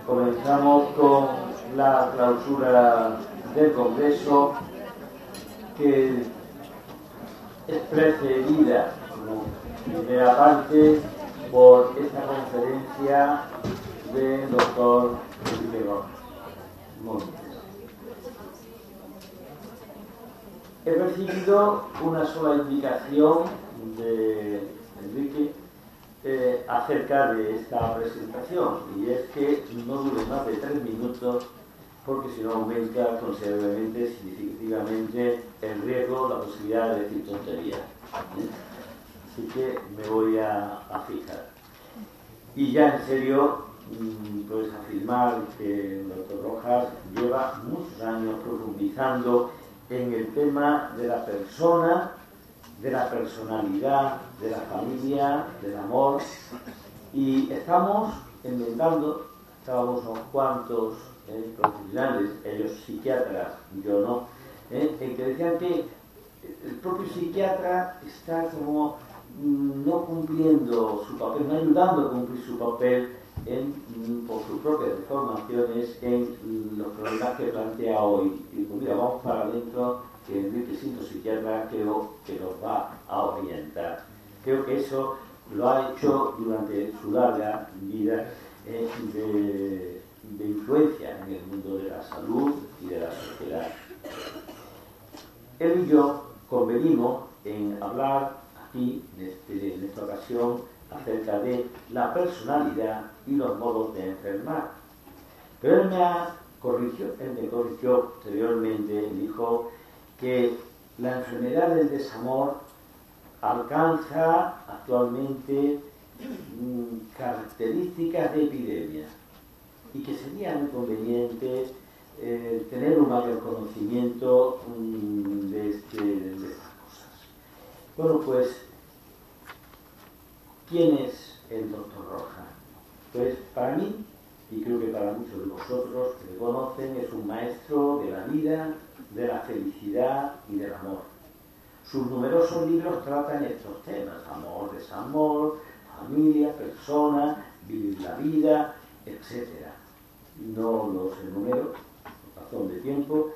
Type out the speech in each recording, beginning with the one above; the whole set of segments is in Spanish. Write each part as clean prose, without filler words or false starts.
Comenzamos con la clausura del Congreso, que es precedida como primera parte por esta conferencia del doctor Felipe Montes. He recibido una sola indicación de Enrique acerca de esta presentación, y es que no dure más de 3 minutos, porque si no aumenta considerablemente, significativamente, el riesgo, la posibilidad de decir tonterías. Así que me voy a fijar. Y ya en serio, pues afirmar que el doctor Rojas lleva muchos años profundizando en el tema de la persona, de la personalidad, de la familia, del amor, y estamos estábamos unos cuantos profesionales, ellos psiquiatras, yo no, en que decían que el propio psiquiatra está como no cumpliendo su papel, no ayudando a cumplir su papel por sus propias deformaciones en los problemas que plantea hoy. Y pues mira, vamos para adentro, que Enrique, siendo psiquiatra, creo que nos va a orientar. Creo que eso lo ha hecho durante su larga vida de influencia en el mundo de la salud y de la sociedad. Él y yo convenimos en hablar aquí, en esta ocasión, acerca de la personalidad y los modos de enfermar. Pero él me corrigió posteriormente, dijo que la enfermedad del desamor alcanza actualmente características de epidemia y que sería muy conveniente tener un mayor conocimiento de estas cosas. Bueno, pues, ¿quién es el doctor Rojas? Pues para mí, y creo que para muchos de vosotros que le conocen, es un maestro de la vida, de la felicidad y del amor. Sus numerosos libros tratan estos temas: amor, desamor, familia, persona, vivir la vida, etc. No los enumero, por razón de tiempo.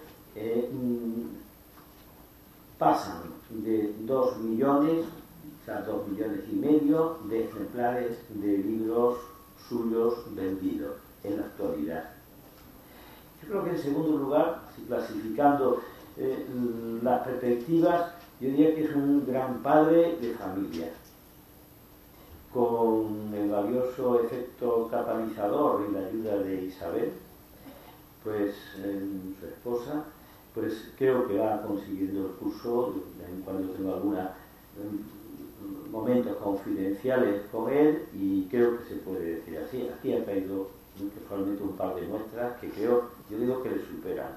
Pasan de 2 millones, o sea, 2,5 millones de ejemplares de libros suyos vendidos en la actualidad. Yo creo que en segundo lugar, si clasificando las perspectivas, yo diría que es un gran padre de familia, con el valioso efecto catalizador y la ayuda de Isabel, pues su esposa. Pues creo que va consiguiendo el curso, cuando tengo algunos momentos confidenciales con él, y creo que se puede decir así. Aquí ha traído solamente un par de muestras que yo digo que le superan.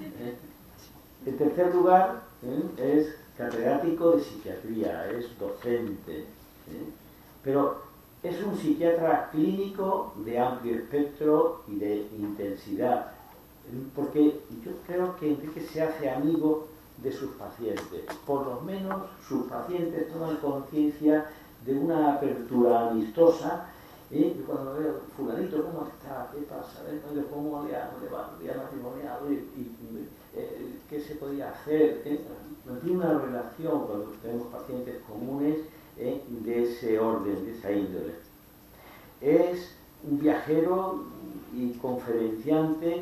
En tercer lugar, es catedrático de psiquiatría, es docente, pero es un psiquiatra clínico de amplio espectro y de intensidad, porque yo creo que Enrique se hace amigo de sus pacientes. Por lo menos sus pacientes toman conciencia de una apertura amistosa. Y cuando veo, fulanito, ¿cómo está? ¿Qué pasa? ¿Cómo le va? ¿Le ha matrimoniado? ¿Qué se podía hacer? Tiene una relación cuando tenemos pacientes comunes de ese orden, de esa índole. Es un viajero y conferenciante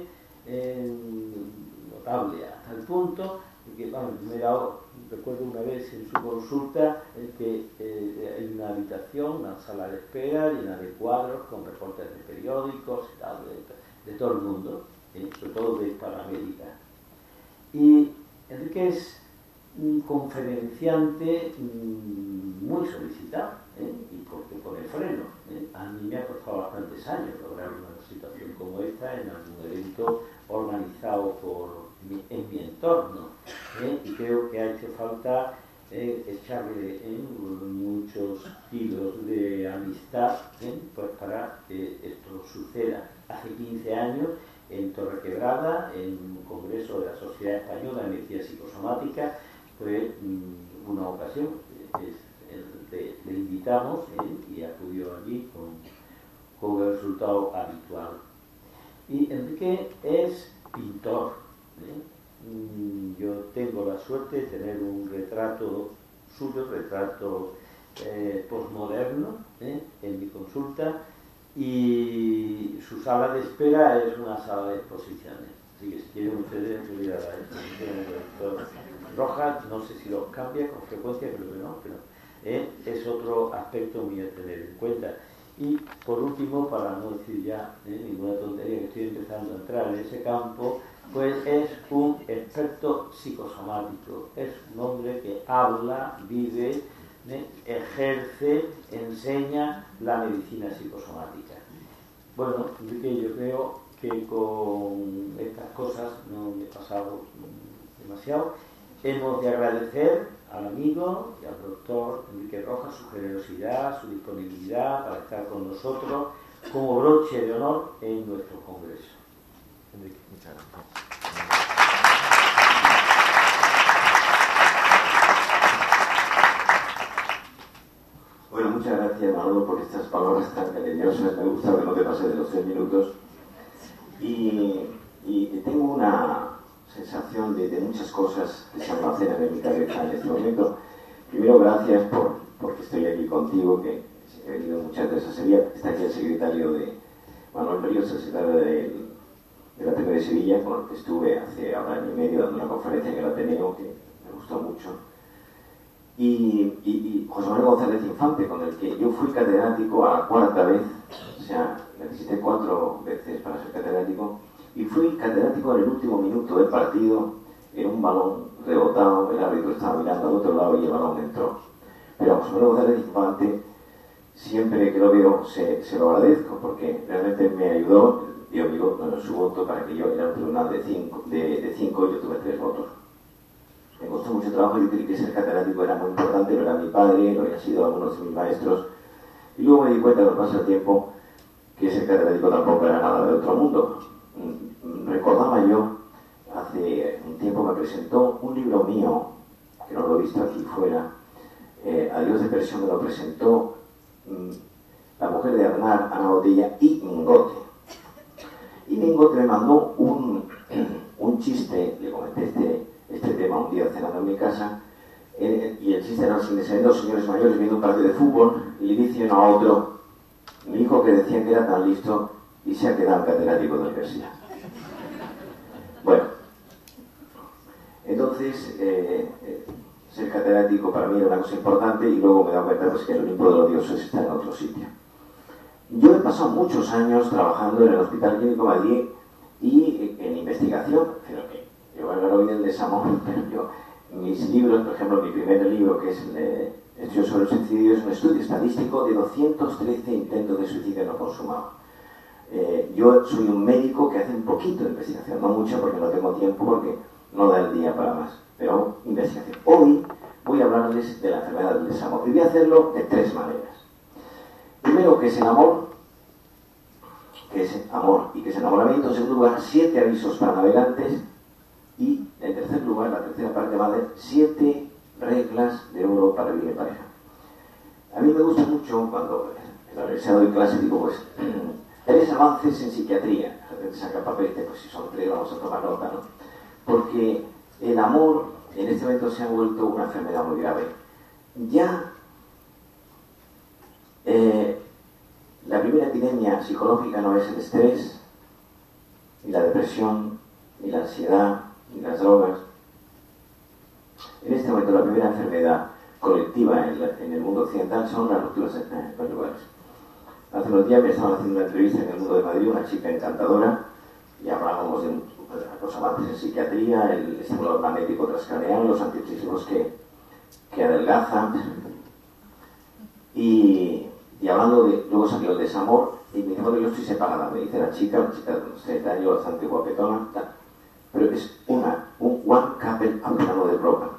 notable, hasta el punto que, recuerdo una vez en su consulta que hay una habitación, una sala de espera llena de cuadros con reportes de periódicos y tal, de todo el mundo, sobre todo de Hispanoamérica. Y Enrique es un conferenciante muy solicitado, y porque pone freno. A mí me ha costado bastantes años lograr una situación como esta en algún evento organizado en mi entorno, y creo que ha hecho falta echarle muchos kilos de amistad pues para que esto suceda. Hace 15 años, en Torrequebrada, en un congreso de la Sociedad Española de Medicina Psicosomática, fue una ocasión, le invitamos y acudió allí con el resultado habitual. Y Enrique es pintor. Yo tengo la suerte de tener un retrato suyo, retrato posmoderno, en mi consulta, y su sala de espera es una sala de exposiciones. Así que si quieren ustedes subir a la exposición del doctor Rojas, no sé si los cambia con frecuencia, creo que no, pero es otro aspecto muy a tener en cuenta. Y por último, para no decir ya ninguna tontería, que estoy empezando a entrar en ese campo, pues es un experto psicosomático, es un hombre que habla, vive, ejerce, enseña la medicina psicosomática. Bueno, yo creo que con estas cosas no me he pasado demasiado. Hemos de agradecer al amigo y al doctor Enrique Rojas su generosidad, su disponibilidad para estar con nosotros como broche de honor en nuestro congreso. Enrique, muchas gracias. Bueno, muchas gracias, Manolo, por estas palabras tan cariñosas. Me gusta que no te pases de los 3 minutos. Y tengo una sensación de muchas cosas que se almacenan en mi cabeza en este momento. Primero, gracias porque estoy aquí contigo, que he venido muchas veces a Sevilla. Está aquí el secretario de Manuel Ríos, el secretario de la Ateneo de Sevilla, con el que estuve hace ahora año y medio dando una conferencia en el Ateneo, que me gustó mucho. Y José Manuel González Infante, con el que yo fui catedrático a la 4ª vez, o sea, necesité 4 veces para ser catedrático, y fui catedrático en el último minuto del partido, en un balón rebotado, el árbitro estaba mirando al otro lado y el balón entró. Pero a José Manuel González Infante, siempre que lo veo, se lo agradezco, porque realmente me ayudó, dio su voto para que yo era un tribunal de 5 y yo tuve 3 votos. Me costó mucho trabajo, yo creí que ser catedrático era muy importante, lo era mi padre, lo habían sido algunos de mis maestros, y luego me di cuenta con el paso del tiempo que ser catedrático tampoco era nada de otro mundo. Recordaba yo, hace un tiempo me presentó un libro mío, que no lo he visto aquí fuera, Adiós de Presión, me lo presentó la mujer de Arnar, Ana Botella, y Mingote. Y Mingote me mandó un chiste, le comenté este tema un día cenando en mi casa, y el chiste era el siguiente: 2 señores mayores viendo un partido de fútbol y le dicen a otro: mi hijo que decía que era tan listo y se ha quedado catedrático de universidad. Bueno, entonces ser catedrático para mí era una cosa importante, y luego me he dado cuenta pues, que el Olimpo de los dioses está en otro sitio. Yo he pasado muchos años trabajando en el Hospital Clínico de Madrid y en investigación, pero yo hablo hoy del desamor, pero mis libros, por ejemplo, mi primer libro, que es el Estudio sobre el suicidio, es un estudio estadístico de 213 intentos de suicidio no consumados. Yo soy un médico que hace un poquito de investigación, no mucho porque no tengo tiempo, porque no da el día para más, pero investigación. Hoy voy a hablarles de la enfermedad del desamor, y voy a hacerlo de 3 maneras. Primero, que es el amor, que es amor y que es enamoramiento. En segundo lugar, 7 avisos para navegantes. Y en tercer lugar, la tercera parte va de 7 reglas de oro para vivir en pareja. A mí me gusta mucho cuando en la universidad doy clase, digo, pues, 3 avances en psiquiatría. La gente saca papel, pues si son 3 vamos a tomar nota, ¿no? Porque el amor en este momento se ha vuelto una enfermedad muy grave. Ya la primera epidemia psicológica no es el estrés, ni la depresión, ni la ansiedad, ni las drogas. En este momento la primera enfermedad colectiva en el mundo occidental son las rupturas conyugales. Hace unos días me estaban haciendo una entrevista en El Mundo de Madrid, una chica encantadora, y hablábamos de los avances en psiquiatría, el estimulador magnético transcraneal, los antidepresivos que adelgazan, y hablando de, luego salió el desamor, y me dijo: bueno, yo estoy separada, me dice la chica de unos 30 años, bastante guapetona, tal. Pero es un one couple hablando de broken.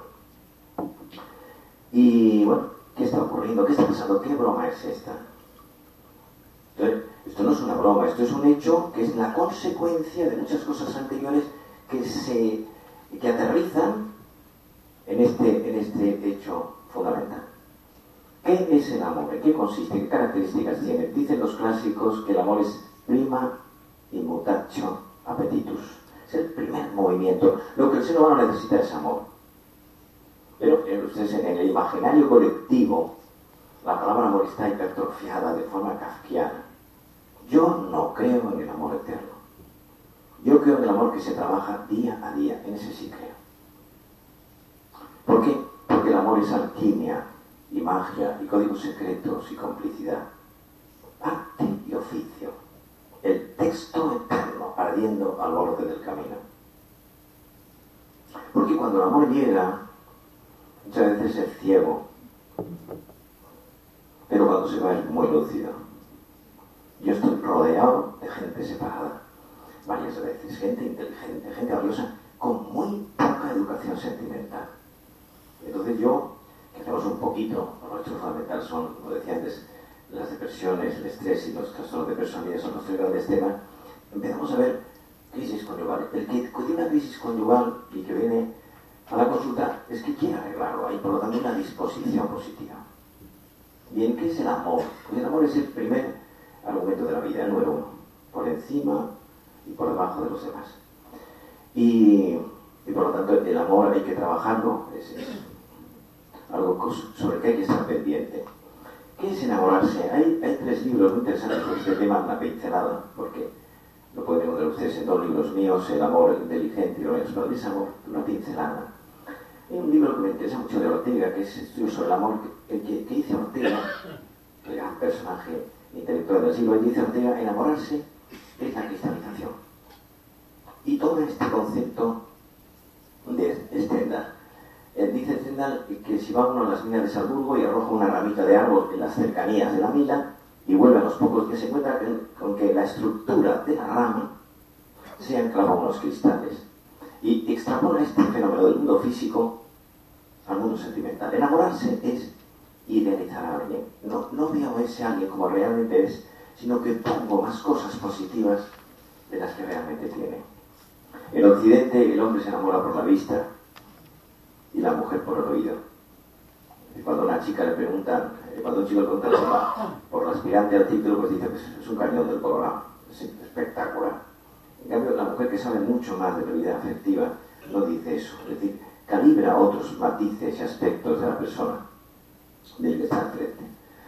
Y bueno, ¿qué está ocurriendo? ¿Qué está pasando? ¿Qué broma es esta? Entonces, esto no es una broma, esto es un hecho que es la consecuencia de muchas cosas anteriores que aterrizan en este hecho fundamental. ¿Qué es el amor? ¿En qué consiste? ¿Qué características tiene? Dicen los clásicos que el amor es prima immutactio. appetitus. Es el primer movimiento. Lo que el ser humano necesita es amor. Pero ustedes, en el imaginario colectivo, la palabra amor está hipertrofiada de forma kafkiana. Yo no creo en el amor eterno. Yo creo en el amor que se trabaja día a día. En ese sí creo. ¿Por qué? Porque el amor es alquimia y magia y códigos secretos y complicidad. Arte y oficio. El texto eterno ardiendo al borde del camino. Porque cuando el amor llega, muchas veces es ciego, pero cuando se va es muy lúcido. Yo estoy rodeado de gente separada varias veces, gente inteligente, gente valiosa, con muy poca educación sentimental. Entonces yo, que hacemos un poquito, nuestro fundamental son, como decía antes, las depresiones, el estrés y los trastornos de personalidad son los tres grandes temas, empezamos a ver crisis conyugal. El que tiene una crisis conyugal y que viene a la consulta es que quiere arreglarlo, hay por lo tanto una disposición positiva. Bien, ¿qué es el amor? Pues el amor es el primer argumento de la vida, el número uno, por encima y por debajo de los demás. Y por lo tanto el amor hay que trabajarlo, es algo sobre el que hay que estar pendiente. ¿Qué es enamorarse? Hay tres libros muy interesantes sobre este tema, una pincelada, porque lo pueden encontrar ustedes en dos libros míos, El amor inteligente y lo menos, pero es amor, una pincelada. Hay un libro que me interesa mucho de Ortega, que es Estudio sobre el amor, que dice Ortega, el gran personaje intelectual del siglo XX, dice Ortega, enamorarse es la cristalización. Y todo este concepto de Stendhal. Dice Stendhal que si va uno a las minas de Salzburgo y arroja una ramita de árbol en las cercanías de la mina y vuelve a los pocos días, se encuentra con que la estructura de la rama se ha enclavado unos cristales. Y extrapola este fenómeno del mundo físico al mundo sentimental. Enamorarse es idealizar a alguien. No veo a ese alguien como realmente es, sino que pongo más cosas positivas de las que realmente tiene. En Occidente el hombre se enamora por la vista y la mujer por el oído. Y cuando a una chica le preguntan, cuando un chico le pregunta por la aspirante al título, pues dice, pues es un cañón del Colorado, es espectacular. En cambio, la mujer que sabe mucho más de la vida afectiva no dice eso, es decir, calibra otros matices y aspectos de la persona del que está enfrente.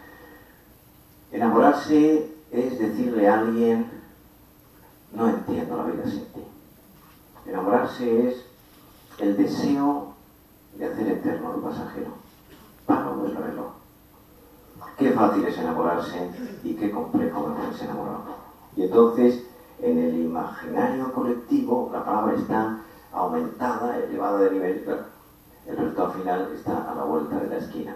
Enamorarse es decirle a alguien, no entiendo la vida sin ti. Enamorarse es el deseo de hacer eterno lo pasajero. Paro el reloj. Qué fácil es enamorarse y qué complejo es enamorarse. Y entonces, en el imaginario colectivo, la palabra está aumentada, elevada de nivel, claro. El resultado final está a la vuelta de la esquina.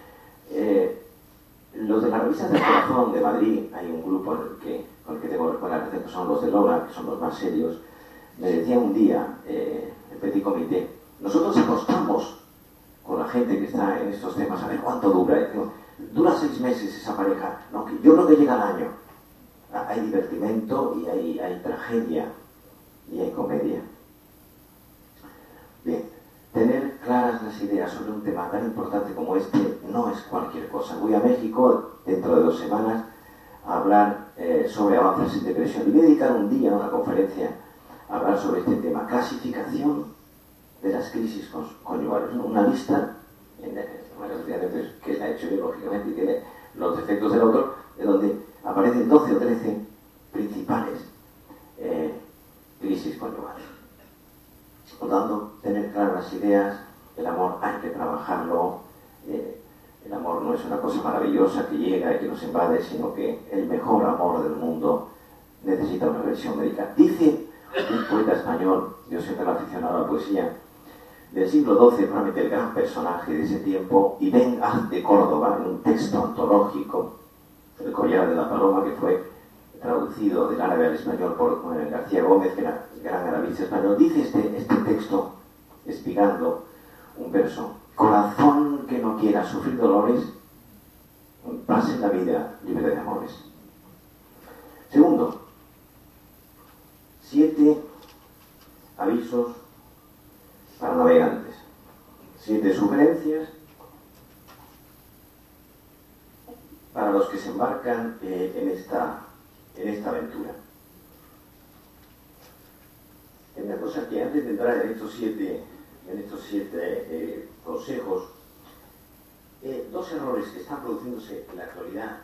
Los de la revista del Corazón de Madrid, hay un grupo con el que tengo buena relación, que son los de Lola, que son los más serios. Me decía un día el Petit Comité, nosotros apostamos con la gente que está en estos temas a ver cuánto dura. Digo, dura 6 meses esa pareja. No, que yo creo que llega al año. Hay divertimento y hay tragedia y hay comedia. Bien, tener claras las ideas sobre un tema tan importante como este no es cualquier cosa. Voy a México dentro de 2 semanas a hablar sobre avances en depresión. Y voy a dedicar un día a una conferencia a hablar sobre este tema. Clasificación de las crisis conyugales. Una lista, que la he hecho yo lógicamente y tiene los defectos del autor, de donde aparecen 12 o 13 principales crisis conyugales. Por lo tanto, tener claras las ideas, el amor hay que trabajarlo, el amor no es una cosa maravillosa que llega y que nos invade, sino que el mejor amor del mundo necesita una revisión médica. Dice un poeta español, yo soy tan aficionado a la poesía, del siglo XII, probablemente el gran personaje de ese tiempo, Ibn Haz de Córdoba, en un texto antológico, El collar de la paloma, que fue traducido del árabe al español por García Gómez, que era gran arabista español, dice este texto, explicando un verso: corazón que no quiera sufrir dolores, pase la vida libre de amores. Segundo, 7 avisos para navegantes, 7 sugerencias para los que se embarcan en esta aventura. Hay una cosa que antes de entrar en estos siete consejos, dos errores que están produciéndose en la actualidad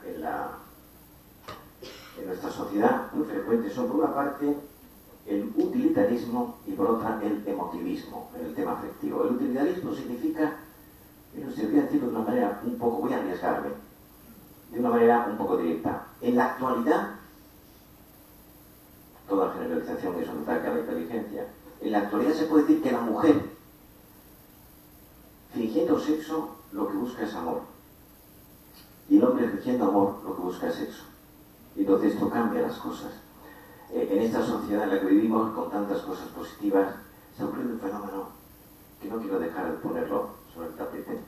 en nuestra sociedad muy frecuentes son, por una parte, el utilitarismo y por otra el emotivismo en el tema afectivo. El utilitarismo significa, se voy a decirlo de una manera un poco, voy a arriesgarme, de una manera un poco directa. En la actualidad, toda generalización es un ataque a la inteligencia, en la actualidad se puede decir que la mujer, fingiendo sexo, lo que busca es amor. Y el hombre, fingiendo amor, lo que busca es sexo. Y entonces esto cambia las cosas. En esta sociedad en la que vivimos, con tantas cosas positivas, se ha ocurrido un fenómeno que no quiero dejar de ponerlo sobre el tapete.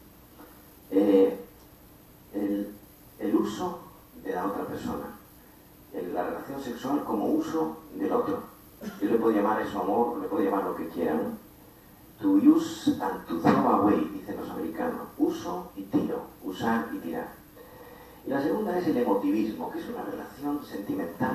El uso de la otra persona, la relación sexual como uso del otro. Yo le puedo llamar eso amor, le puedo llamar lo que quiera, ¿no? To use and to throw away, dicen los americanos. Uso y tiro, usar y tirar. Y la segunda es el emotivismo, que es una relación sentimental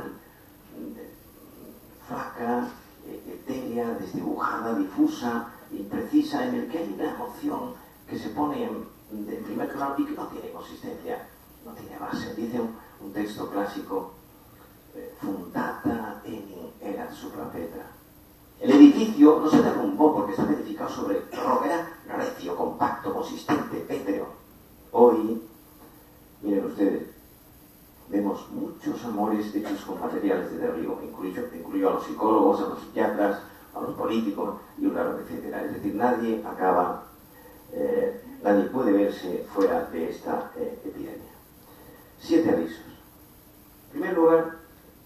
flaca, etérea, desdibujada, difusa, imprecisa, en el que hay una emoción que se pone en primer plano y que no tiene consistencia, no tiene base. Dice un texto clásico, fundata enim erat supra petra. El edificio no se derrumbó porque estaba edificado sobre roca, era recio, compacto, consistente, pétreo. Hoy, miren ustedes, vemos muchos amores hechos con materiales de derribo, incluyo a los psicólogos, a los psiquiatras, a los políticos y un largo etcétera. Es decir, nadie puede verse fuera de esta epidemia. 7 avisos. En primer lugar,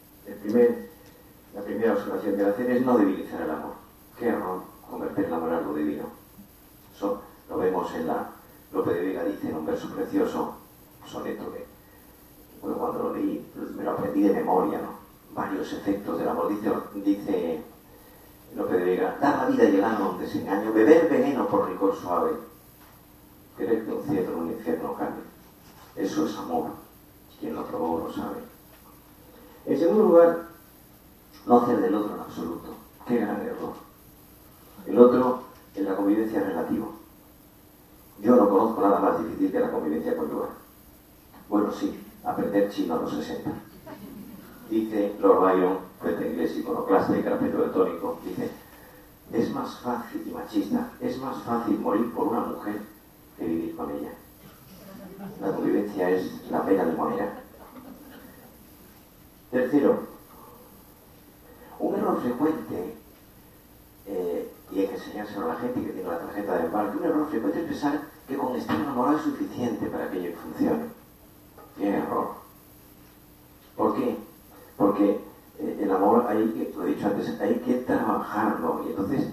la primera observación que quiero hacer es no debilitar el amor. Qué error convertir el amor en algo divino. Eso lo vemos en Lope de Vega dice en un verso precioso, soneto que cuando lo leí me lo aprendí de memoria, ¿no? Varios efectos del amor. Dice Lope de Vega, dar la vida y el alma un desengaño, beber veneno por licor suave, querer que un cielo en un infierno cambie. Eso es amor. Quien lo probó lo sabe. En segundo lugar, no hacer del otro en absoluto. Qué gran error. El otro en la convivencia es relativo. Yo no conozco nada más difícil que la convivencia conyugal. Bueno, sí, aprender chino a los 60. Dice Lord Byron, poeta inglés iconoclasta y carapelo tónico, dice, es más fácil, y machista, es más fácil morir por una mujer que vivir con ella. La convivencia es la pena de moneda. Tercero, un error frecuente, y hay que enseñárselo a la gente que tiene la tarjeta de embarque, un error frecuente es pensar que con estar enamorado es suficiente para que ello funcione. Qué error. ¿Por qué? Porque el amor, lo he dicho antes, hay que trabajarlo. Y entonces,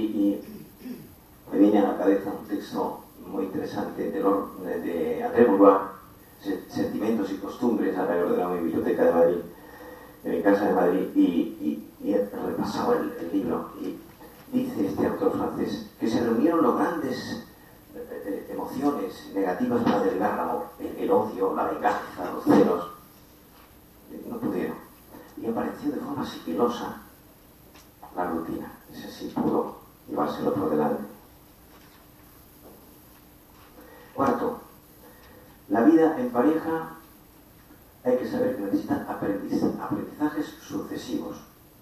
me viene a la cabeza un texto muy interesante de André Bourgois, Sentimientos y Costumbres, ahora lo ordenado en mi biblioteca de Madrid, en mi casa de Madrid, y he repasado el libro, y dice este autor francés que se reunieron los grandes emociones negativas para derivar el amor, el odio, la venganza, los celos. No pudieron. Y apareció de forma sigilosa la rutina. Ese sí pudo llevárselo por delante. Cuarto, la vida en pareja hay que saber que necesita aprendizajes sucesivos.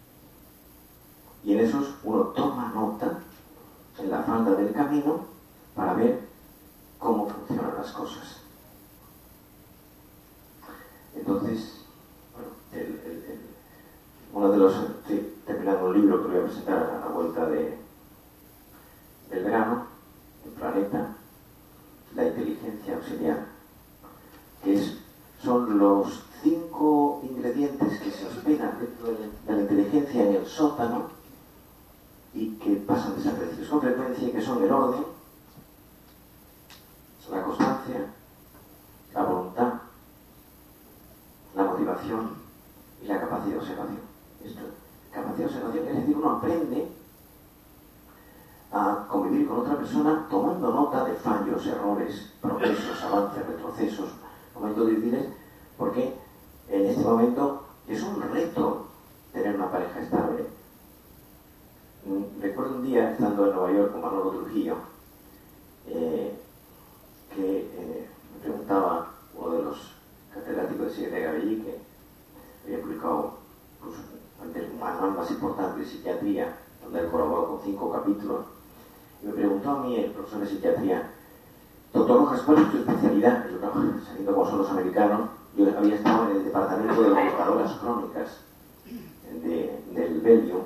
Y en esos uno toma nota en la falda del camino para ver cómo funcionan las cosas. Entonces, bueno, uno de los... Estoy terminando un libro que voy a presentar a la vuelta del verano, del planeta, la inteligencia auxiliar, que son los 5 ingredientes que se hospedan dentro de la inteligencia en el sótano y que pasan desapercibidos con frecuencia, y que son el orden, la constancia, la voluntad, la motivación y la capacidad de observación. Capacidad de observación, es decir, uno aprende a convivir con otra persona tomando nota de fallos, errores, progresos, avances, retrocesos, momentos difíciles, porque en este momento es un reto tener una pareja estable. Recuerdo un día, estando en Nueva York con Manolo Trujillo, que me preguntaba uno de los catedráticos de psiquiatría allí, que había publicado pues, el manual más importante de psiquiatría, donde él colaboró con 5 capítulos, y me preguntó a mí, el profesor de psiquiatría: doctor Rojas, ¿cuál es tu especialidad? Y yo, no, sabiendo cómo son los americanos, yo había estado en el departamento de buscadoras crónicas del Belgio.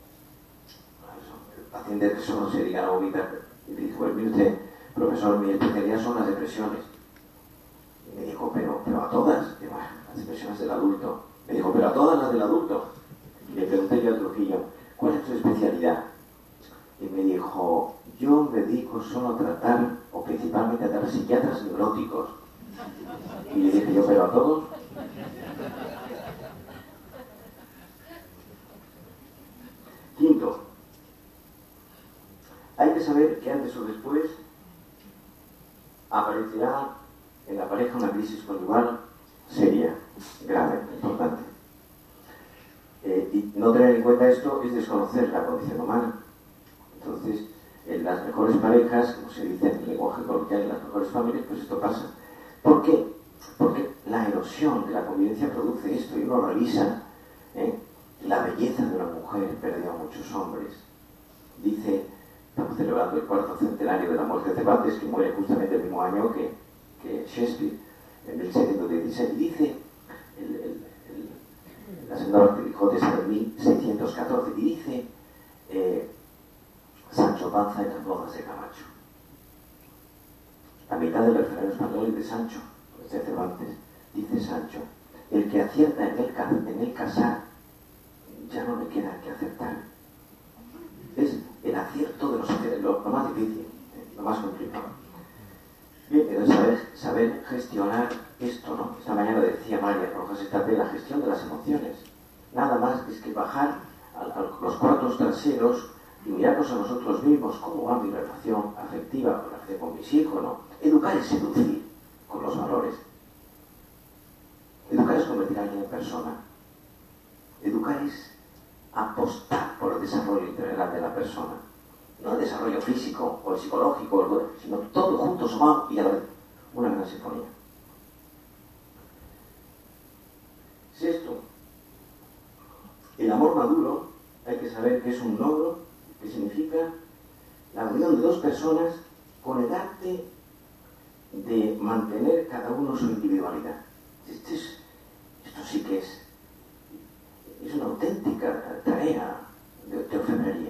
El paciente que solo se dedica a vomitar, y me dijo: mire usted, profesor, mi especialidad son las depresiones. Y me dijo: pero a todas. Y, bueno, las depresiones del adulto. Me dijo: pero a todas las del adulto. Y le pregunté yo a Trujillo: ¿cuál es tu especialidad? Y me dijo: yo me dedico solo a tratar, o principalmente a tratar psiquiatras neuróticos. Y le dije yo: ¿pero a todos? Quinto, hay que saber que antes o después aparecerá en la pareja una crisis conyugal seria, grave, importante. Y no tener en cuenta esto es desconocer la condición humana. Entonces, en las mejores parejas, como se dice en el lenguaje coloquial, en las mejores familias, pues esto pasa. ¿Por qué? Porque la erosión de la convivencia produce esto, y uno revisa la belleza de una mujer perdió a muchos hombres. Dice, estamos celebrando el 4º centenario de la muerte de Cervantes, que muere justamente el mismo año que Shakespeare, en 1616, y dice la señora de Quijote en 1614, y dice Sancho Panza en las bodas de Camacho. A mitad del refranero español de Sancho, de Cervantes, dice Sancho: el que acierta en el casar, ya no le queda que acertar. Es el acierto de lo más difícil, lo más complicado. Bien, entonces saber gestionar esto, ¿no? Esta mañana decía María Rojas Estapé, la gestión de las emociones. Nada más es que bajar a los cuartos traseros y mirarnos a nosotros mismos, cómo va mi relación afectiva, con mis hijos, ¿no? Educar es seducir con los valores. Educar es convertir a alguien en persona. Educar es apostar por el desarrollo integral de la persona. No el desarrollo físico o el psicológico, sino todo junto sumado y a la vez una gran sinfonía. Sexto, el amor maduro hay que saber que es un logro que significa la unión de dos personas con el arte de mantener cada uno su individualidad. Esto sí que es una auténtica tarea de orfebrería.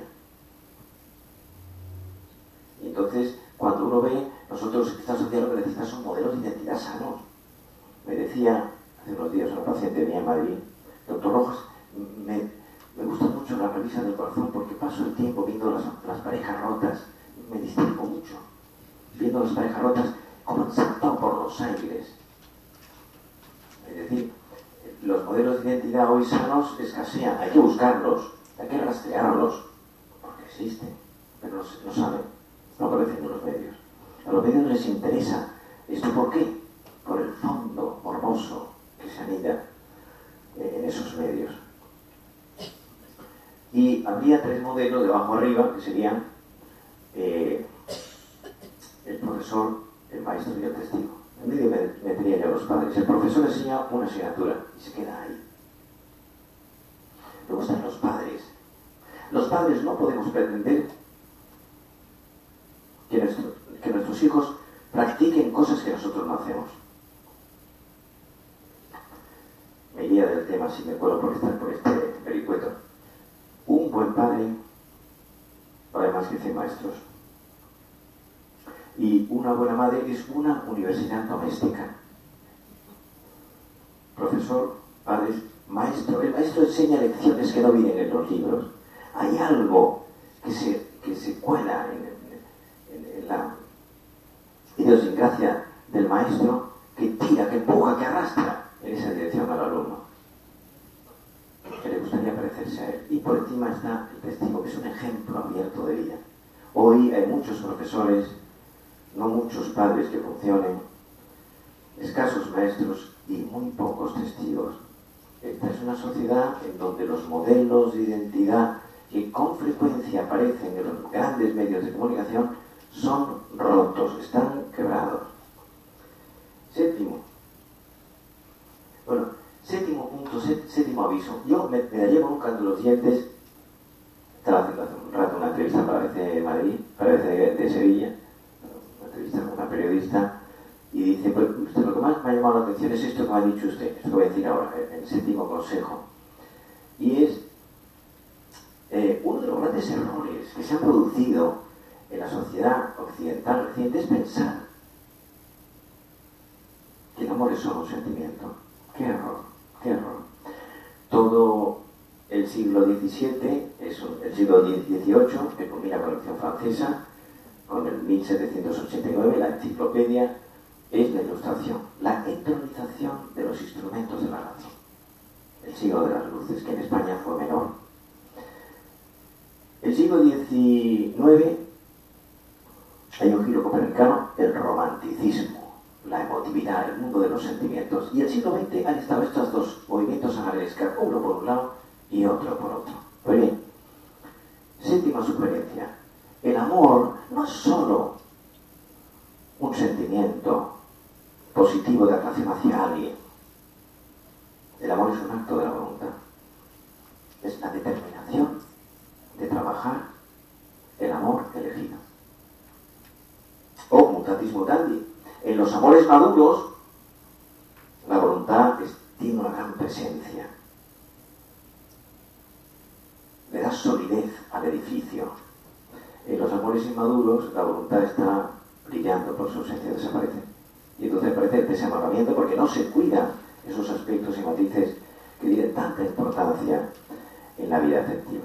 Y entonces, cuando uno ve, nosotros esta sociedad lo que necesita son modelos de identidad sanos. Me decía hace unos días una paciente mía en Madrid: doctor Rojas, me gusta mucho la revista del corazón porque paso el tiempo viendo las parejas rotas, me distraigo mucho viendo las parejas rotas como han saltado por los aires. Es decir, los modelos de identidad hoy sanos escasean, hay que buscarlos, hay que rastrearlos, porque existen, pero no saben, no aparecen en los medios. A los medios les interesa esto. ¿Por qué? Por el fondo morboso que se anida en esos medios. Y habría 3 modelos de abajo arriba, que serían el profesor, el maestro y el testigo. En medio metería yo a los padres. El profesor enseña una asignatura y se queda ahí. Luego están los padres. Los padres no podemos pretender que nuestros hijos practiquen cosas que nosotros no hacemos. Me guía del tema si me puedo por este vericueto. Un buen padre vale más que 100 maestros. Y una buena madre es una universidad doméstica. Profesor, padres, maestro. El maestro enseña lecciones que no vienen en los libros. Hay algo que se cuela en la idiosincrasia del maestro, que tira, que empuja, que arrastra en esa dirección al alumno, que le gustaría parecerse a él. Y por encima está el testigo, que es un ejemplo abierto de vida. Hoy hay muchos profesores, no muchos padres que funcionen, escasos maestros y muy pocos testigos. Esta es una sociedad en donde los modelos de identidad que con frecuencia aparecen en los grandes medios de comunicación son rotos, están quebrados. Séptimo punto, séptimo aviso. Yo me daría buscando los dientes. Estaba haciendo hace un rato una entrevista para ABC de Madrid, para ABC de Sevilla, una entrevista con una periodista, y dice, pues usted, lo que más me ha llamado la atención es esto que me ha dicho usted, esto que voy a decir ahora, el séptimo consejo. Y es uno de los grandes errores que se han producido en la sociedad occidental reciente es pensar que el amor es solo un sentimiento. ¡Qué error! ¡Qué error! Todo el siglo XVII, el siglo XVIII, que culmina con la Revolución Francesa, con el 1789, la enciclopedia, es la Ilustración, la entronización de los instrumentos de la razón. El siglo de las luces, que en España fue menor. El siglo XIX hay un giro copernicano, el romanticismo, la emotividad, el mundo de los sentimientos. Y el siglo XX han estado estos dos movimientos a la gresca, uno por un lado y otro por otro. Pues bien, séptima sugerencia. El amor no es solo un sentimiento positivo de atracción hacia alguien. El amor es un acto de la voluntad. Es la determinación de trabajar el amor elegido. O mutatis mutandi. En los amores maduros, la voluntad tiene una gran presencia. Le da solidez al edificio. En los amores inmaduros, la voluntad está brillando, por su ausencia desaparece. Y entonces aparece el desamoramiento porque no se cuidan esos aspectos y matices que tienen tanta importancia en la vida afectiva.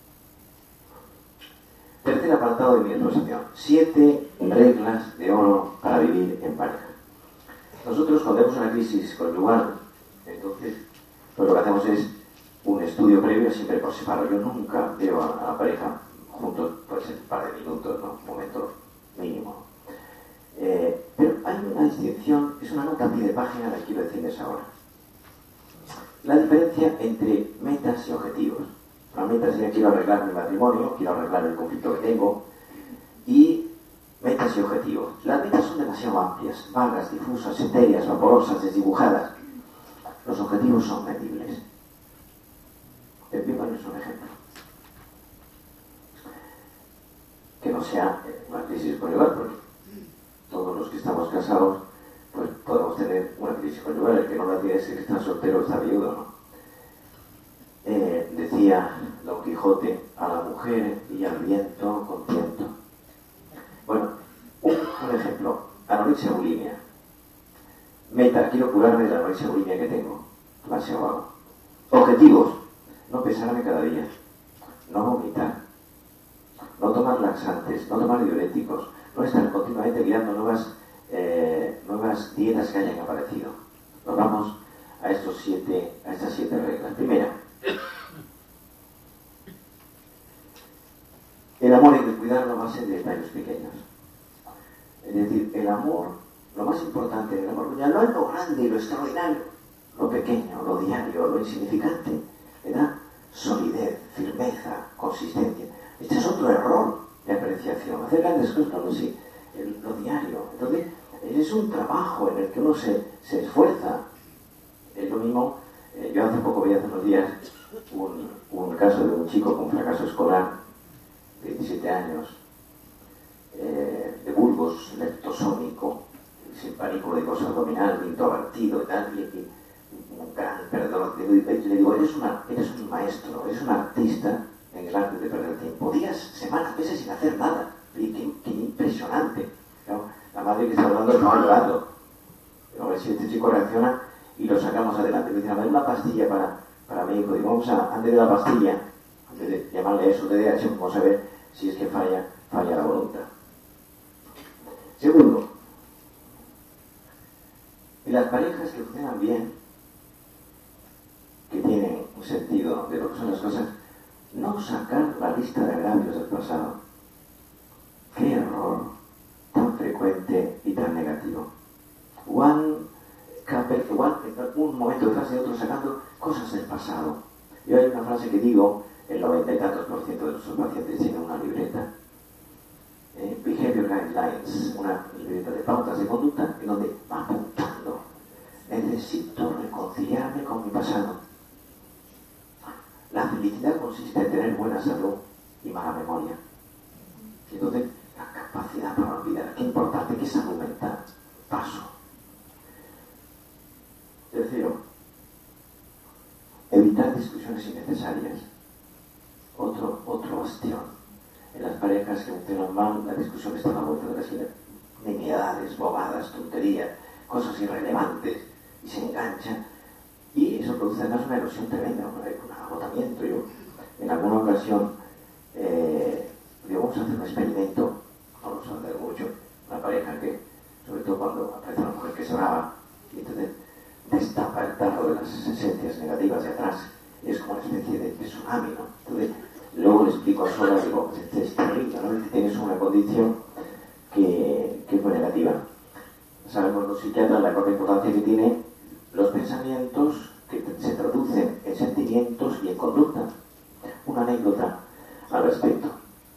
Tercer apartado de mi exposición. 7 reglas de oro para vivir en pareja. Nosotros cuando vemos una crisis conyugal, entonces pues lo que hacemos es un estudio previo siempre por separado. Yo nunca veo a la pareja juntos, pues en un par de minutos, ¿no? Un momento mínimo. Pero hay una distinción, es una nota a pie de página la que quiero decirles ahora. La diferencia entre metas y objetivos. La meta sería quiero arreglar mi matrimonio, quiero arreglar el conflicto que tengo, y metas y objetivos. Las metas son demasiado amplias, vagas, difusas, etéreas, vaporosas, desdibujadas. Los objetivos son medibles. El primero es un ejemplo. Que no sea una crisis conyugal, porque todos los que estamos casados, pues podemos tener una crisis conyugal. El que no la tiene es el que está soltero o está viudo, ¿no? Decía Don Quijote, a la mujer y al viento contento. Bueno, un ejemplo, anorexia bulimia. Meta, quiero curarme de la anorexia bulimia que tengo, demasiado vago. Objetivos, no pesarme cada día, no vomitar, no tomar laxantes, no tomar diuréticos, no estar continuamente mirando nuevas dietas que hayan aparecido. Nos vamos a estas 7 reglas. Primera, el amor hay que cuidarlo a base de detalles pequeños. Es decir, el amor, lo más importante del amor ya no es lo grande y lo extraordinario, lo pequeño, lo diario, lo insignificante, le da solidez, firmeza, consistencia. Este es otro error de apreciación. Hacer grandes cosas, no, sí, lo diario. Entonces, es un trabajo en el que uno se esfuerza. Es lo mismo, yo hace poco veía, hace unos días, un caso de un chico con fracaso escolar, de 17 años, de Burgos, leptosómico, sin pánico de cosa abdominal, introvertido y tal, y un gran perdedor. Le digo, eres un maestro, eres un artista en el arte de perder tiempo. Días, semanas, meses sin hacer nada. Y qué impresionante. Claro, la madre que está hablando no ha llorado. A ver si este chico reacciona y lo sacamos adelante. Me dicen, a ver, una pastilla para mi hijo. Digo, antes de la pastilla, antes de llamarle eso de DH, vamos a ver si es que falla la voluntad. Segundo, en las parejas que funcionan bien, que tienen un sentido de lo que son las cosas, no sacar la lista de agravios del pasado. Qué error tan frecuente y tan negativo. Un momento detrás de otro sacando cosas del pasado. Yo hay una frase que digo, el 90 y tantos % de nuestros pacientes tienen una libreta, Behavior Guidelines, una libreta de pautas de conducta en donde va apuntando: necesito reconciliarme con mi pasado. La felicidad consiste en tener buena salud y mala memoria. Entonces, la capacidad para olvidar, qué importante, qué salud mental. Paso. Tercero, evitar discusiones innecesarias. Otro bastión. En las parejas que funcionan mal, la discusión está a la vuelta de la esquina. Nimiedades, bobadas, tonterías, cosas irrelevantes, y se enganchan. Y eso produce además una erosión tremenda, un agotamiento. Yo, en alguna ocasión, digo, vamos a hacer un experimento, no vamos a hacer mucho, una pareja que, sobre todo cuando aparece una mujer que se brava, y entonces destapa el tarro de las esencias negativas de atrás, es como una especie de tsunami, ¿no? Entonces, luego le explico a solas, digo, es terrible, ¿no? Tienes una condición que es muy negativa. Sabemos los psiquiatras la enorme importancia que tiene los pensamientos que se traducen en sentimientos y en conducta. Una anécdota al respecto.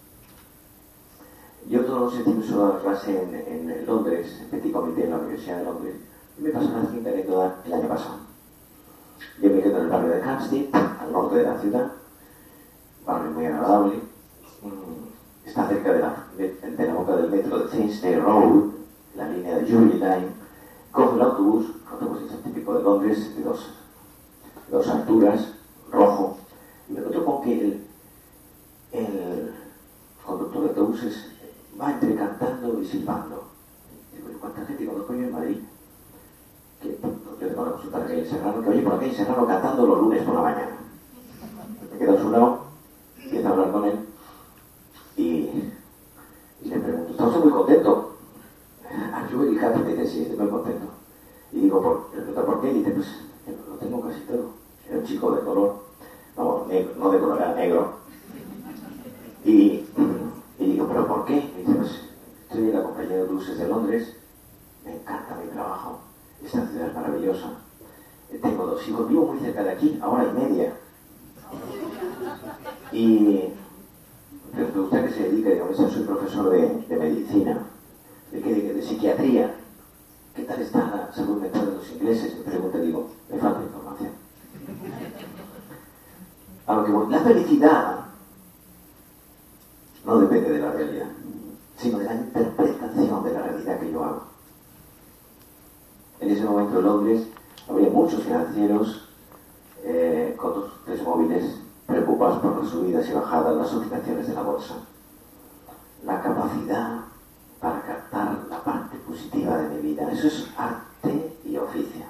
Yo todos los años suelo dar clase en Londres, en Petit Comité, en la Universidad de Londres, y me pasó una siguiente anécdota el año pasado. Yo me quedo en el barrio de Hampstead, al norte de la ciudad, barrio muy agradable, está cerca de la boca del metro de Finchley Road, la línea de Jubilee Line. Coge el autobús es típico de Londres, de dos alturas, rojo, y me encuentro con que el conductor de autobuses va entre cantando y silbando. Digo, ¿cuánta gente conozco yo en Madrid? Que yo tengo la consulta de Miguel Serrano, que oye por aquí Serrano cantando los lunes por la mañana. Me quedo a su lado, empiezo a hablar con él y le pregunto, ¿está usted muy contento? Are you very happy? Me dice, sí, estoy muy contento. Y digo, ¿por qué? Y dice, pues lo tengo casi todo. Era un chico de color, no de color, era negro. Y digo, ¿pero por qué? Y dice, pues estoy en la compañía de autobuses de Londres, me encanta mi trabajo, esta ciudad es maravillosa, tengo 2 hijos, vivo muy cerca de aquí, a 1:30. Y pues me gusta que se dedique, digamos, yo soy profesor de medicina, de psiquiatría. ¿Qué tal está la salud mental de los ingleses? Me pregunta, digo, me falta información. A lo que voy, la felicidad no depende de la realidad, sino de la interpretación de la realidad que yo hago. En ese momento en Londres habría muchos financieros con 2 o 3 móviles preocupados por las subidas y bajadas, las oscilaciones de la bolsa. La capacidad para captar la parte positiva de mi vida, eso es arte y oficio.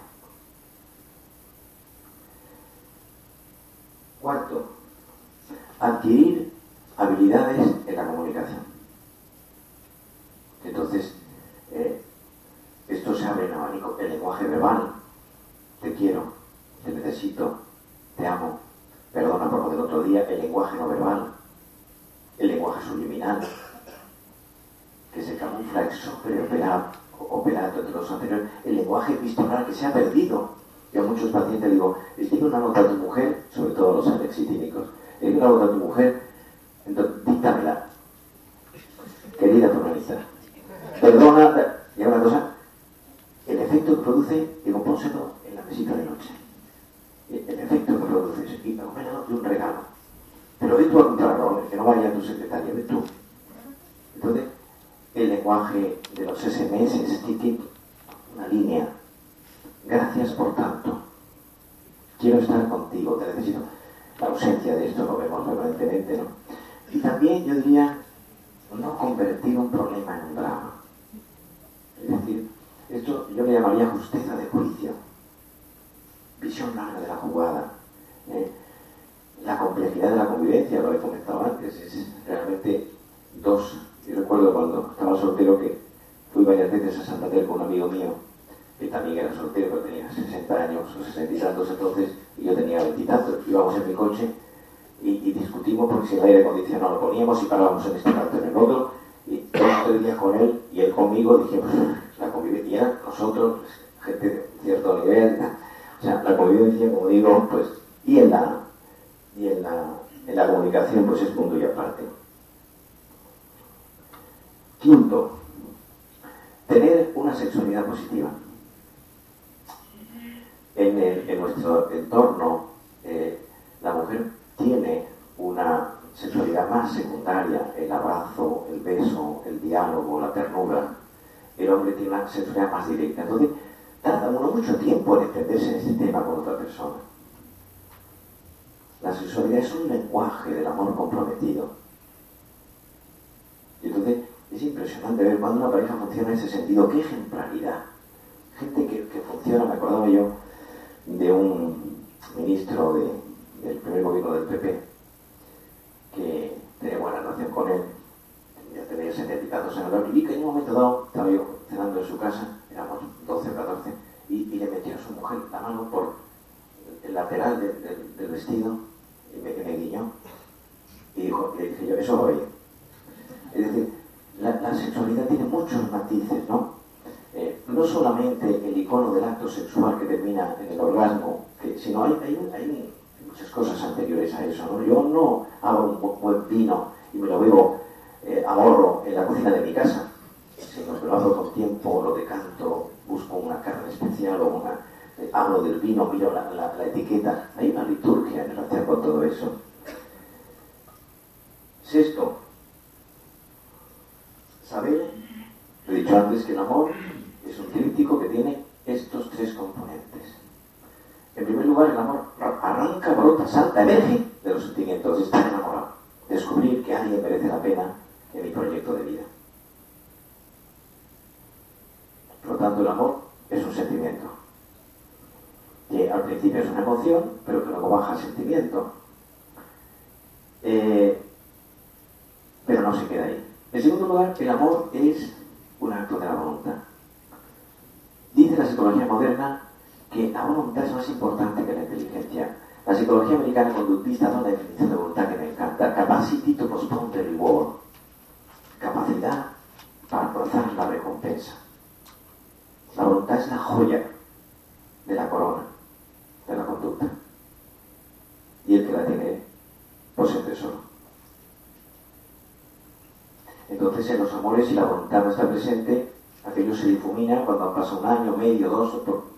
Cuarto, adquirir habilidades en la comunicación. Entonces, esto se abre en abanico. El lenguaje verbal: te quiero, te necesito, te amo, perdona por lo del otro día. El lenguaje no verbal, el lenguaje subliminal, que se camufla operato entre los anteriores, el lenguaje epistolar que se ha perdido. Yo a muchos pacientes digo, escribe una nota a tu mujer, sobre todo los alexitímicos, escribe una nota a tu mujer, entonces díctamela. Querida Fulanita, perdona, y una cosa, el efecto que produce, digo, pónselo en la mesita de noche. El efecto que produce es, y acompáñalo de un regalo. Pero ve tú a comprarlo, que no vaya tu secretaria, ve tú. Entonces, el lenguaje de los SMS, una línea. Gracias por tanto. Quiero estar contigo, te necesito. La ausencia de esto lo vemos permanentemente, ¿no? Y también yo diría, no convertir un problema en un drama. Es decir, esto yo le llamaría justeza de juicio, visión larga de la jugada, la complejidad de la convivencia, lo he comentado antes, es realmente yo recuerdo cuando estaba soltero que fui varias veces a Santander con un amigo mío, que también era soltero, pero tenía 60 años o 60 y tantos entonces, y yo tenía 20 y tantos. Íbamos en mi coche y discutimos porque si el aire acondicionado lo poníamos y parábamos en este cartel en el otro, y 2 o 3 días con él y él conmigo, dijimos, la convivencia, nosotros, gente de cierto nivel, o sea, la convivencia, como digo, pues, y en en la comunicación pues es punto y aparte. Quinto, tener una sexualidad positiva. En nuestro entorno, la mujer tiene una sexualidad más secundaria, el abrazo, el beso, el diálogo, la ternura. El hombre tiene una sexualidad más directa. Entonces, tarda uno mucho tiempo en entenderse en este tema con otra persona. La sexualidad es un lenguaje del amor comprometido. Y entonces, es impresionante ver cuando una pareja funciona en ese sentido. ¡Qué ejemplaridad! Gente que funciona. Me acordaba yo de un ministro del primer gobierno del PP que tenía buena relación con él, ya tenía 72 años, y que en un momento dado estaba yo cenando en su casa, éramos 12 o 14, y le metió a su mujer la mano por el lateral del vestido y me guiñó y le dije yo, eso va bien. Es decir, la sexualidad tiene muchos matices, ¿no? No solamente el icono del acto sexual que termina en el orgasmo, sino hay muchas cosas anteriores a eso, ¿no? Yo no hago un buen vino y me lo bebo a morro en la cocina de mi casa, sino que lo hago con tiempo, lo decanto, busco una carne especial o hablo del vino, miro la etiqueta. Hay una liturgia en relación con todo eso. Sexto, saber, lo he dicho antes, que el amor es un tríptico que tiene estos tres componentes. En primer lugar, el amor arranca, brota, salta, emerge de los sentimientos, estar enamorado, descubrir que alguien merece la pena en mi proyecto de vida. Por lo tanto, el amor es un sentimiento, que al principio es una emoción, pero que luego baja al sentimiento. Pero no se queda ahí. En segundo lugar, el amor es un acto de la voluntad. Dice la psicología moderna que la voluntad es más importante que la inteligencia. La psicología americana conductista da una definición de voluntad que me encanta. Capacity to postpone the reward. Capacidad para alcanzar la recompensa. La voluntad es la joya de la corona de la conducta. Y el que la tiene posee tesoro. Entonces, en los amores, si la voluntad no está presente, aquello se difumina cuando pasa un año, medio, dos,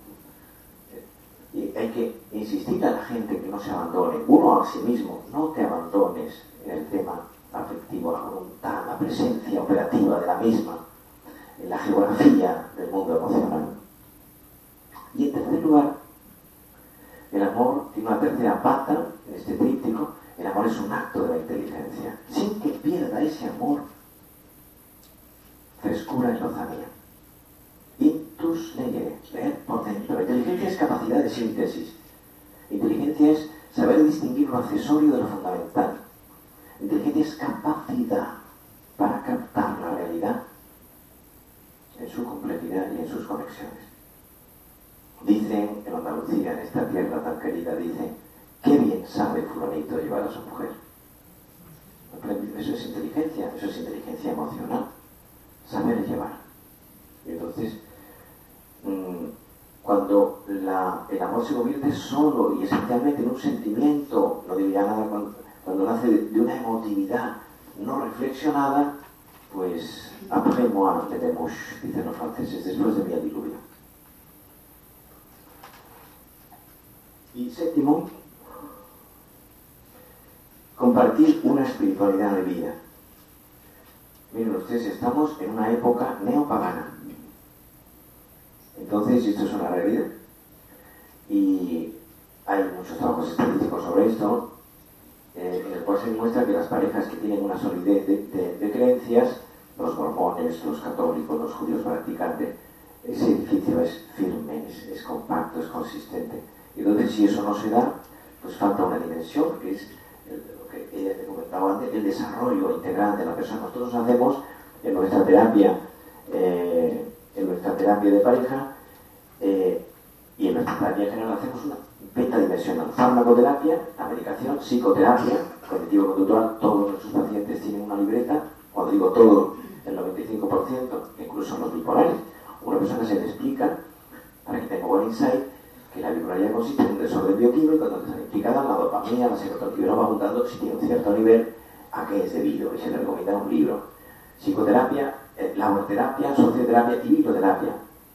y hay que insistir a la gente que no se abandone, uno a sí mismo, no te abandones en el tema afectivo, la voluntad, la presencia operativa de la misma, en la geografía del mundo emocional. Y en tercer lugar, el amor tiene una tercera pata en este tríptico. El amor es un acto de la inteligencia, sin que pierda ese amor frescura y lozanía. Intus legere, leer por dentro. La inteligencia es capacidad de síntesis. Inteligencia es saber distinguir lo accesorio de lo fundamental. Inteligencia es capacidad para captar la realidad en su complejidad y en sus conexiones. Dicen en Andalucía, en esta tierra tan querida, dicen, qué bien sabe fulanito llevar a su mujer. Eso es inteligencia emocional. Saber llevar. Y entonces, cuando el amor se convierte solo y esencialmente en un sentimiento, no diría nada cuando nace de una emotividad no reflexionada, pues après moi le démouche, dicen los franceses, después de mí el diluvio. Y séptimo, compartir una espiritualidad de vida. Miren ustedes, estamos en una época neopagana. Entonces, esto es una realidad. Y hay muchos trabajos estadísticos sobre esto, en el cual se demuestra que las parejas que tienen una solidez de creencias, los mormones, los católicos, los judíos practicantes, ese edificio es firme, es compacto, es consistente. Y entonces, si eso no se da, pues falta una dimensión, que es lo que ella te comentaba antes, el desarrollo integral de la persona. Nosotros hacemos en nuestra terapia de pareja y en nuestra terapia general hacemos una pentadimensional: farmacoterapia, la medicación, psicoterapia, cognitivo-conductual. Todos nuestros pacientes tienen una libreta. Cuando digo todo, el 95%, incluso los bipolares, una persona se le explica, para que tenga buen insight, que la bipolaridad consiste en un desorden bioquímico donde están implicadas la dopamina, la serotonina, y uno va apuntando si tiene un cierto nivel a qué es debido, y se le recomienda un libro. Psicoterapia, laborterapia, socioterapia y biblioterapia.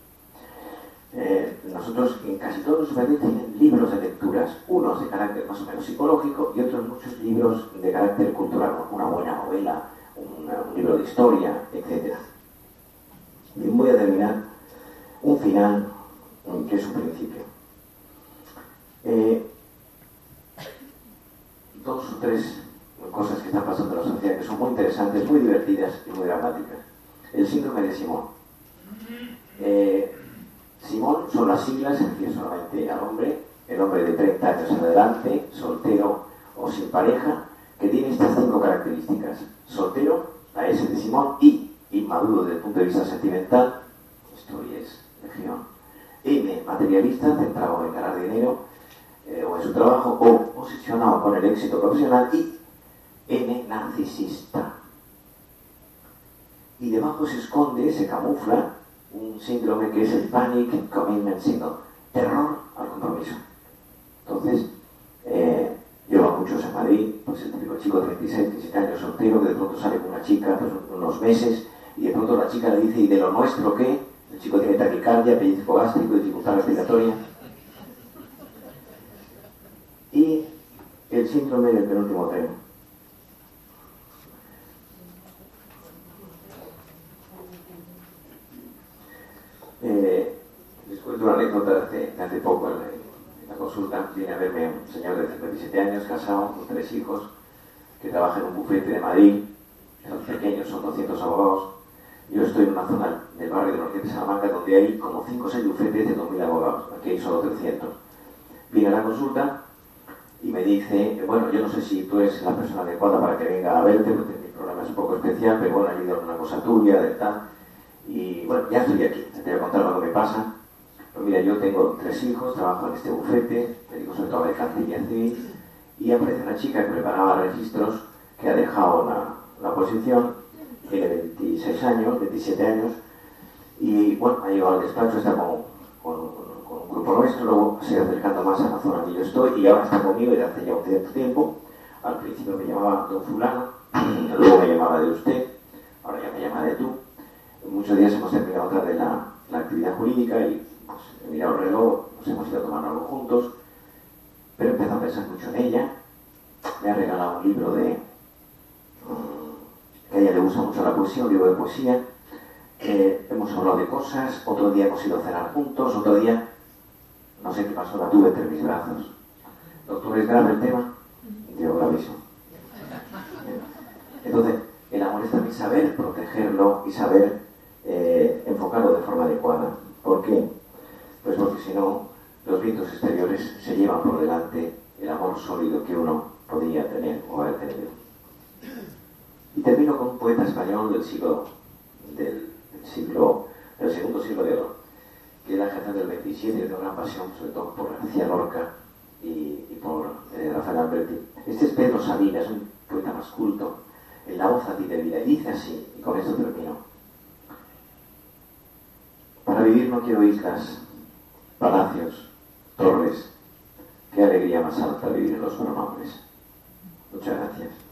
Nosotros en casi todos los UFT tienen libros de lecturas, unos de carácter más o menos psicológico y otros muchos libros de carácter cultural, una buena novela, un libro de historia, etc. Bien, voy a terminar un final que es un principio. Dos o tres cosas que están pasando en la sociedad que son muy interesantes, muy divertidas y muy dramáticas. El síndrome de Simón. Simón son las siglas, se refiere solamente al hombre, el hombre de 30 años en adelante, soltero o sin pareja, que tiene estas 5 características. Soltero, la S de Simón, y inmaduro desde el punto de vista sentimental, esto es legión. M, materialista, centrado en ganar dinero o en su trabajo, o obsesionado con el éxito profesional, y N, narcisista. Y debajo se esconde, se camufla un síndrome que es el Panic Commitment Syndrome, terror al compromiso. Entonces, lleva muchos en Madrid, pues el típico chico de 26, 17 años soltero, que de pronto sale con una chica pues, unos meses, y de pronto la chica le dice, ¿y de lo nuestro qué? El chico tiene taquicardia, pellizco gástrico, dificultad respiratoria. Y el síndrome del penúltimo tren. Les cuento una anécdota de hace poco en la consulta. Viene a verme un señor de 57 años, casado, con 3 hijos, que trabaja en un bufete de Madrid. Los pequeños son 200 abogados. Yo estoy en una zona del barrio de Norte de Salamanca donde hay como 5 o 6 bufetes de 2.000 abogados. Aquí hay solo 300. Viene a la consulta y me dice, bueno, yo no sé si tú eres la persona adecuada para que venga a verte, porque mi problema es un poco especial, pero bueno, he leído una cosa tuya, de tal. Y bueno, ya estoy aquí, te voy a contar lo que me pasa. Pues mira, yo tengo 3 hijos, trabajo en este bufete, me dedico sobre todo a mercantilía civil, y aparece una chica que preparaba registros, que ha dejado la posición, tiene 26 años, 27 años, y bueno, ha llegado al despacho, está con un grupo nuestro, luego se ha acercando más a la zona donde yo estoy, y ahora está conmigo desde hace ya un cierto tiempo. Al principio me llamaba don fulano, luego me llamaba de usted, ahora ya me llama de tú. Muchos días hemos terminado tarde la actividad jurídica y pues, he mirado el reloj, nos hemos ido a tomar algo juntos, pero he empezado a pensar mucho en ella. Me ha regalado un libro que a ella le gusta mucho la poesía, un libro de poesía. Hemos hablado de cosas, otro día hemos ido a cenar juntos, otro día, no sé qué pasó, la tuve entre mis brazos. Doctor, ¿es grave el tema? Digo, gravísimo. Entonces, el amor es también saber protegerlo y saber enfocarlo de forma adecuada. ¿Por qué? Pues porque si no, los vientos exteriores se llevan por delante el amor sólido que uno podría tener o haber tenido. Y termino con un poeta español del segundo siglo de oro, que era general del 27 y de una gran pasión, sobre todo por García Lorca y por Rafael Alberti. Este es Pedro Sabina, es un poeta más culto, en la voz a ti de vida, y dice así, y con esto termino: para vivir no quiero islas, palacios, torres, qué alegría más alta vivir en los pronombres. Muchas gracias.